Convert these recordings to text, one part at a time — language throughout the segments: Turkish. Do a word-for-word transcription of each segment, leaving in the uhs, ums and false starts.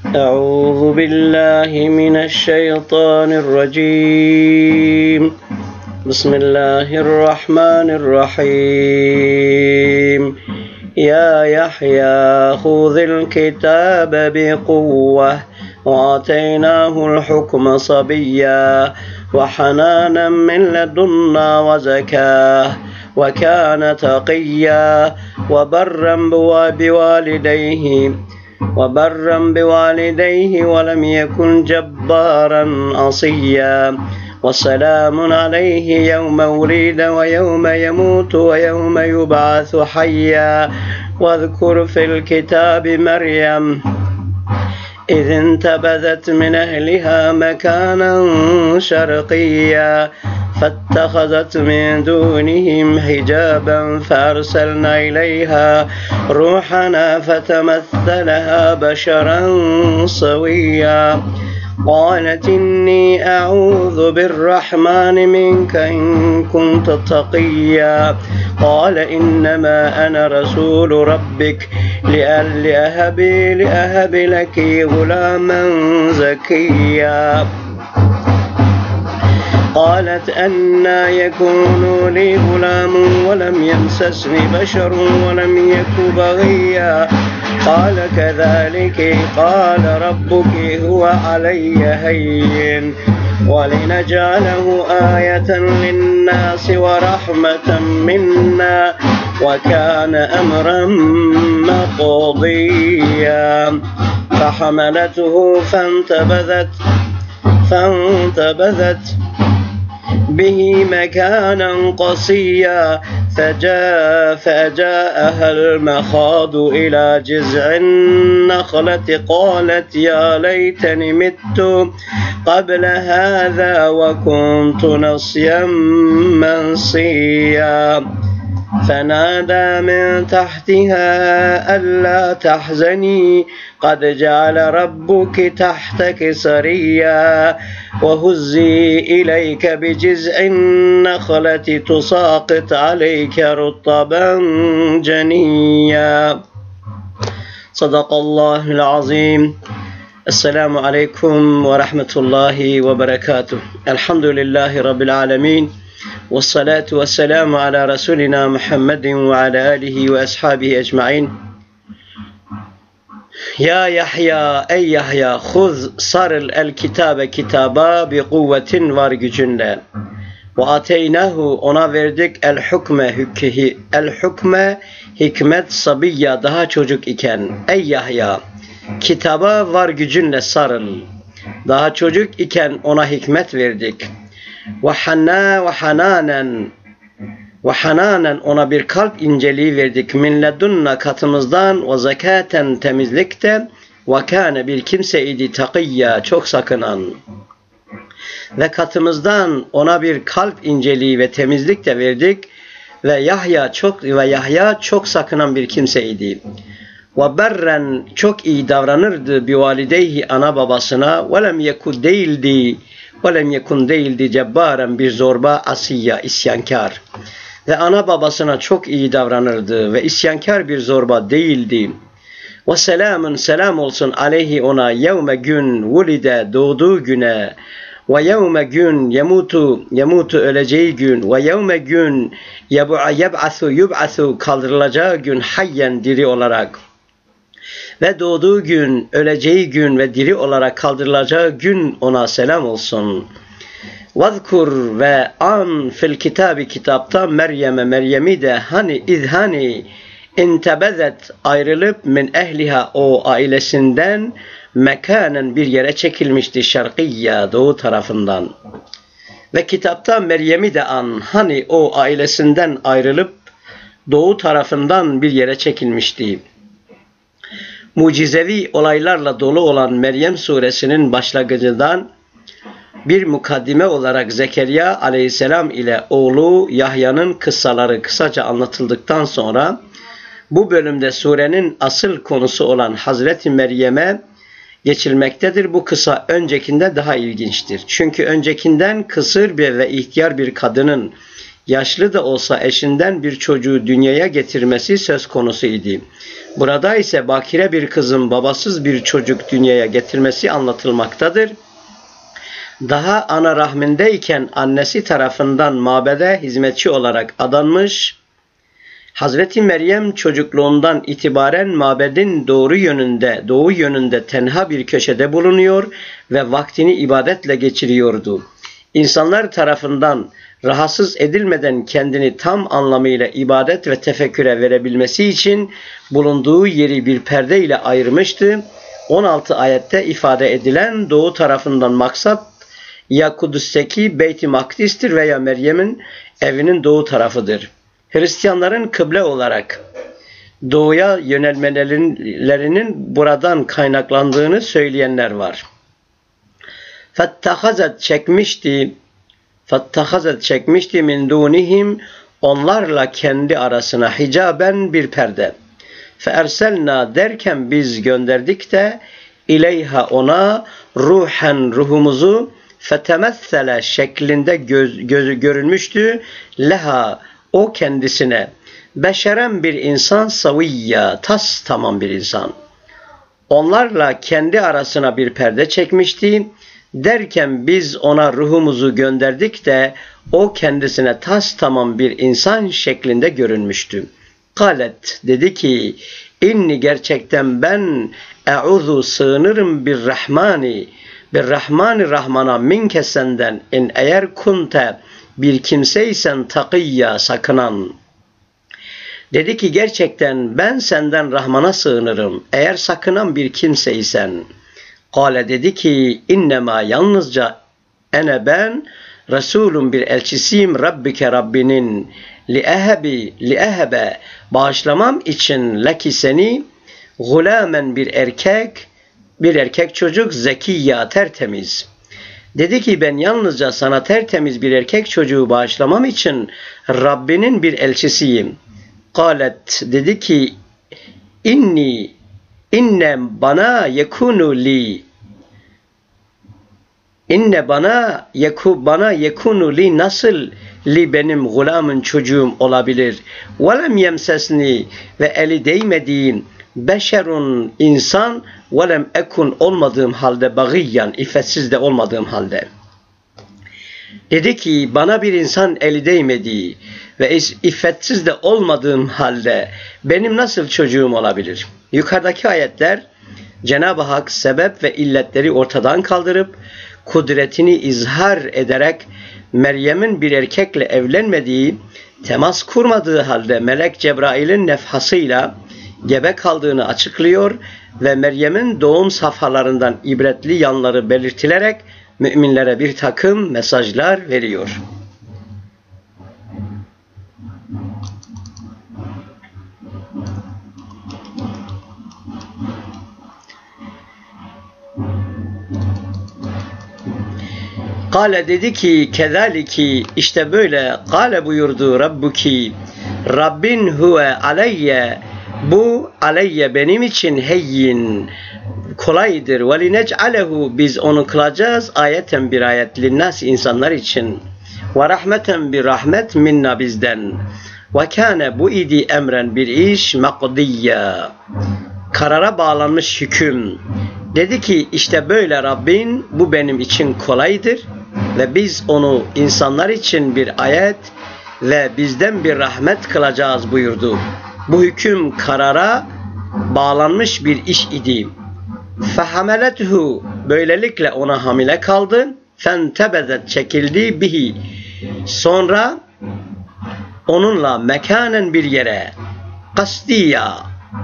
أعوذ بالله من الشيطان الرجيم. بسم الله الرحمن الرحيم. يا يحيى خذ الكتاب بقوة وآتيناه الحكم صبيا وحنانا من لدنا وزكاة وكان تقيا وبرا بوالديه وبرا بوالديه ولم يكن جبارا عصيا وسلام عليه يوم ولد ويوم يموت ويوم يبعث حيا. واذكر في الكتاب مريم إذ انتبذت من أهلها مكانا شرقيا فاتخذت من دونهم حجابا فأرسلنا إليها روحنا فتمثلها بشرا سويا. قالت إني أعوذ بالرحمن منك إن كنت تقيا. قال إنما أنا رسول ربك لأهب لأهب لك غلاما زكيا. قالت أنى يكون لي غلام ولم يمسسني بشر ولم يك بغيا. قال كذلك قال ربك هو علي هين ولنجعله آية للناس ورحمة منا وكان أمرا مقضيا. فحملته فانتبذت فانتبذت به مكانا قصيا فجاء فجاءها المخاض إلى جذع النخلة قالت يا ليتني مت قبل هذا وكنت نسيا منسيا. فنادى من تحتها ألا تحزني قد جعل ربك تحتك سريا وهزي إليك بجذع النخلة تساقط عليك رطبا جنيا. صدق الله العظيم. السلام عليكم ورحمة الله وبركاته. الحمد لله رب العالمين والصلاة والسلام على رسولنا محمد وعلى آله وأصحابه أجمعين. Ya Yahya, ey Yahya, huz sarıl el kitabe kitaba bi kuvvetin var gücünle. Ve ateynahu ona verdik el hukme hükhi el hukme hikmet sabiyya daha çocuk iken. Ey Yahya, kitaba var gücünle sarıl. Daha çocuk iken ona hikmet verdik. Ve hanna ve hananen ve hananen ona bir kalp inceliği verdik. Min ledunna katımızdan ve zekaten temizlikte ve kâne bir kimseydi takiyya çok sakınan. Ve katımızdan ona bir kalp inceliği ve temizlik de verdik ve Yahya çok ve Yahya çok sakınan bir kimseydi. Ve berren çok iyi davranırdı bi valideyhi ana babasına ve lem yekun değildi ve lem yekun değildi cebbaren bir zorba asiyya isyankar. Ve ana babasına çok iyi davranırdı ve isyankar bir zorba değildi. Ve selamun selam olsun aleyhi ona yevme gün vulide doğduğu güne ve yevme gün yemutu yemutu öleceği gün ve yevme gün yeb'asu yub'asu kaldırılacağı gün hayyen diri olarak ve doğduğu gün öleceği gün ve diri olarak kaldırılacağı gün ona selam olsun. Vazkur ve an fil kitabı kitapta Meryem'e Meryem'i de hani izhani intebezet ayrılıp min ehliha o ailesinden mekanen bir yere çekilmişti şarkiyya doğu tarafından. Ve kitapta Meryem'i de an hani o ailesinden ayrılıp doğu tarafından bir yere çekilmişti. Mucizevi olaylarla dolu olan Meryem suresinin başlangıcından bir mukaddime olarak Zekeriya aleyhisselam ile oğlu Yahya'nın kıssaları kısaca anlatıldıktan sonra bu bölümde surenin asıl konusu olan Hazreti Meryem'e geçilmektedir. Bu kısa öncekinde daha ilginçtir. Çünkü öncekinden kısır bir ve ihtiyar bir kadının yaşlı da olsa eşinden bir çocuğu dünyaya getirmesi söz konusu idi. Burada ise bakire bir kızın babasız bir çocuk dünyaya getirmesi anlatılmaktadır. Daha ana rahmindeyken annesi tarafından mabede hizmetçi olarak adanmış, Hazreti Meryem çocukluğundan itibaren mabedin doğru yönünde, doğu yönünde tenha bir köşede bulunuyor ve vaktini ibadetle geçiriyordu. İnsanlar tarafından rahatsız edilmeden kendini tam anlamıyla ibadet ve tefekküre verebilmesi için bulunduğu yeri bir perde ile ayırmıştı. on altı ayette ifade edilen doğu tarafından maksat ya Kudüs'teki Beyt-i Makdis'tir veya Meryem'in evinin doğu tarafıdır. Hristiyanların kıble olarak doğuya yönelmelerinin buradan kaynaklandığını söyleyenler var. Fettahazet çekmişti, fettahazet çekmişti min dunihim, onlarla kendi arasına hicaben bir perde. Feerselna derken biz gönderdik de ileyha ona ruhen ruhumuzu fetemessele şeklinde göz, gözü görünmüştü leha o kendisine beşeren bir insan saviyya tas tamam bir insan. Onlarla kendi arasına bir perde çekmişti. Derken biz ona ruhumuzu gönderdik de o kendisine tas tamam bir insan şeklinde görünmüştü. Kalet dedi ki inni gerçekten ben e'udhu sığınırım bir rahmani bir rahmani rahmana minke senden in eğer kunte bir kimseysen takiyya sakınan. Dedi ki gerçekten ben senden Rahman'a sığınırım eğer sakınan bir kimseysen. Kale dedi ki innema yalnızca ene ben Resulüm bir elçisiyim Rabbike Rabbinin li ehebi li ehebe bağışlamam için leki seni gulamen bir erkek bir erkek çocuk zekiyya tertemiz. Dedi ki ben yalnızca sana tertemiz bir erkek çocuğu bağışlamam için Rabbinin bir elçisiyim. Kalet dedi ki inni inne bana yekunu li inne bana yeku bana yekunu li nasıl li benim gulamın çocuğum olabilir. Velem yemsesni ve eli değmediğim beşerun insan velem ekun olmadığım halde bagiyyan iffetsiz de olmadığım halde. Dedi ki bana bir insan eli değmediği ve iffetsiz de olmadığım halde benim nasıl çocuğum olabilir? Yukarıdaki ayetler Cenab-ı Hak sebep ve illetleri ortadan kaldırıp kudretini izhar ederek Meryem'in bir erkekle evlenmediği, temas kurmadığı halde Melek Cebrail'in nefhasıyla gebe kaldığını açıklıyor ve Meryem'in doğum safhalarından ibretli yanları belirtilerek müminlere bir takım mesajlar veriyor. Kale dedi ki kezaliki işte böyle kale buyurdu Rabbuki Rabbin huve aleyye bu aleyye benim için heyyin kolaydır ve linec'alehu biz onu kılacağız ayeten bir ayet linnas insanlar için ve rahmeten bir rahmet minna bizden ve kâne bu idi emren bir iş makdiyya karara bağlanmış hüküm. Dedi ki işte böyle Rabbin bu benim için kolaydır ve biz onu insanlar için bir ayet ve bizden bir rahmet kılacağız buyurdu. Bu hüküm karara bağlanmış bir iş idi. Fehamelethu böylelikle ona hamile kaldı. Fentebezet çekildi bihi. Sonra onunla mekanen bir yere kasdiya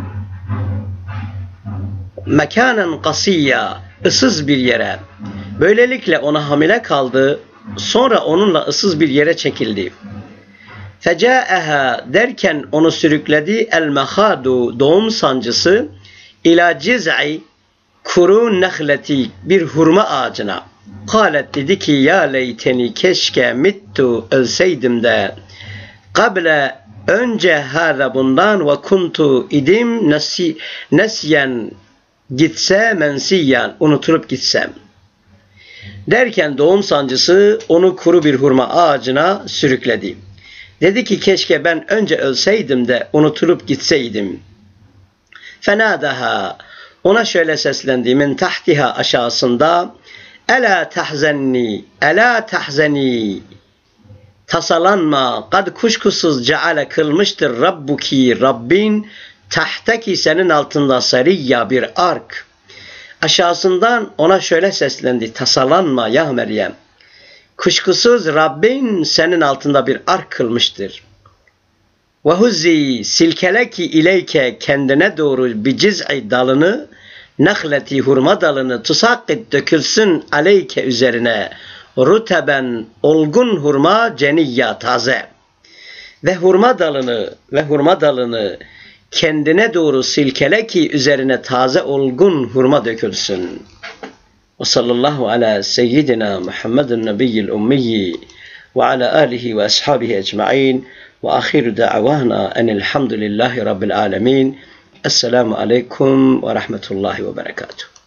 mekanen kasiyya ıssız bir yere. Böylelikle ona hamile kaldı. Sonra onunla ıssız bir yere çekildi. Feca'eha derken onu sürükledi el mehadu doğum sancısı ila ciz'i kuru nehleti bir hurma ağacına. Kalet dedi ki ya leyteni keşke mittu ölseydim de kable önce hâze bundan ve kuntu idim nesi, nesyen gitse mensiyen unutulup gitsem. Derken doğum sancısı onu kuru bir hurma ağacına sürükledi. Dedi ki keşke ben önce ölseydim de unutulup gitseydim. Fenadaha, ona şöyle seslendi, min tahtiha, aşağısında, ela tahzenni, ela tahzeni, tasalanma, kad kuşkusuz ceale kılmıştır Rabbuki, Rabbin, tahtaki, senin altında, sariyya, bir ark. Aşağısından ona şöyle seslendi, tasalanma ya Meryem, kuşkusuz Rabbin senin altında bir ark kılmıştır. Ve huzzi, silkeleki ileyke, kendine doğru bir ciz'i dalını, nahleti, hurma dalını, tusakkit, dökülsün aleyke, üzerine, ruteben, olgun hurma, ceniyya, taze. Ve hurma dalını ve hurma dalını kendine doğru silkele ki üzerine taze olgun hurma dökülsün. Ve sallallahu ala seyyidina Muhammedun nebiyyil ummiyi ve ala alihi ve ashabihi ecma'in ve ahiru da'vana enelhamdülillahi rabbil alemin. Esselamu aleyküm ve rahmetullahi ve berekatuhu.